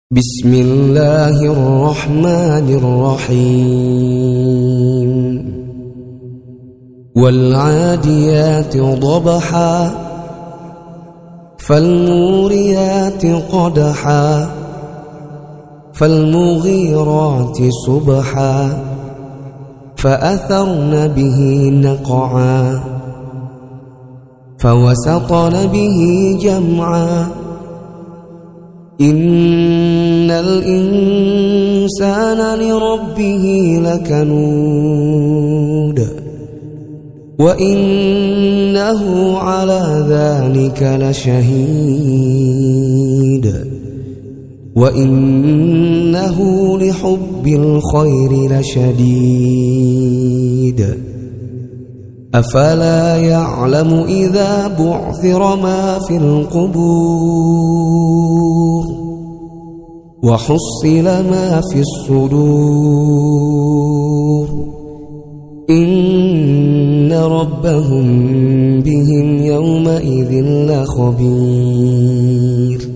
بسم الله الرحمن الرحيم والعاديات ضبحا فالموريات قدحا فالمغيرات صبحا فأثرن به نقعا فوسطن به جمعا إن الإنسان لربه لكنود وإنه على ذلك لشهيد وإنه لحب الخير لشديد أفلا يعلم إذا بعثر ما في القبور وحصل ما في الصدور إن ربهم بهم يومئذ لخبير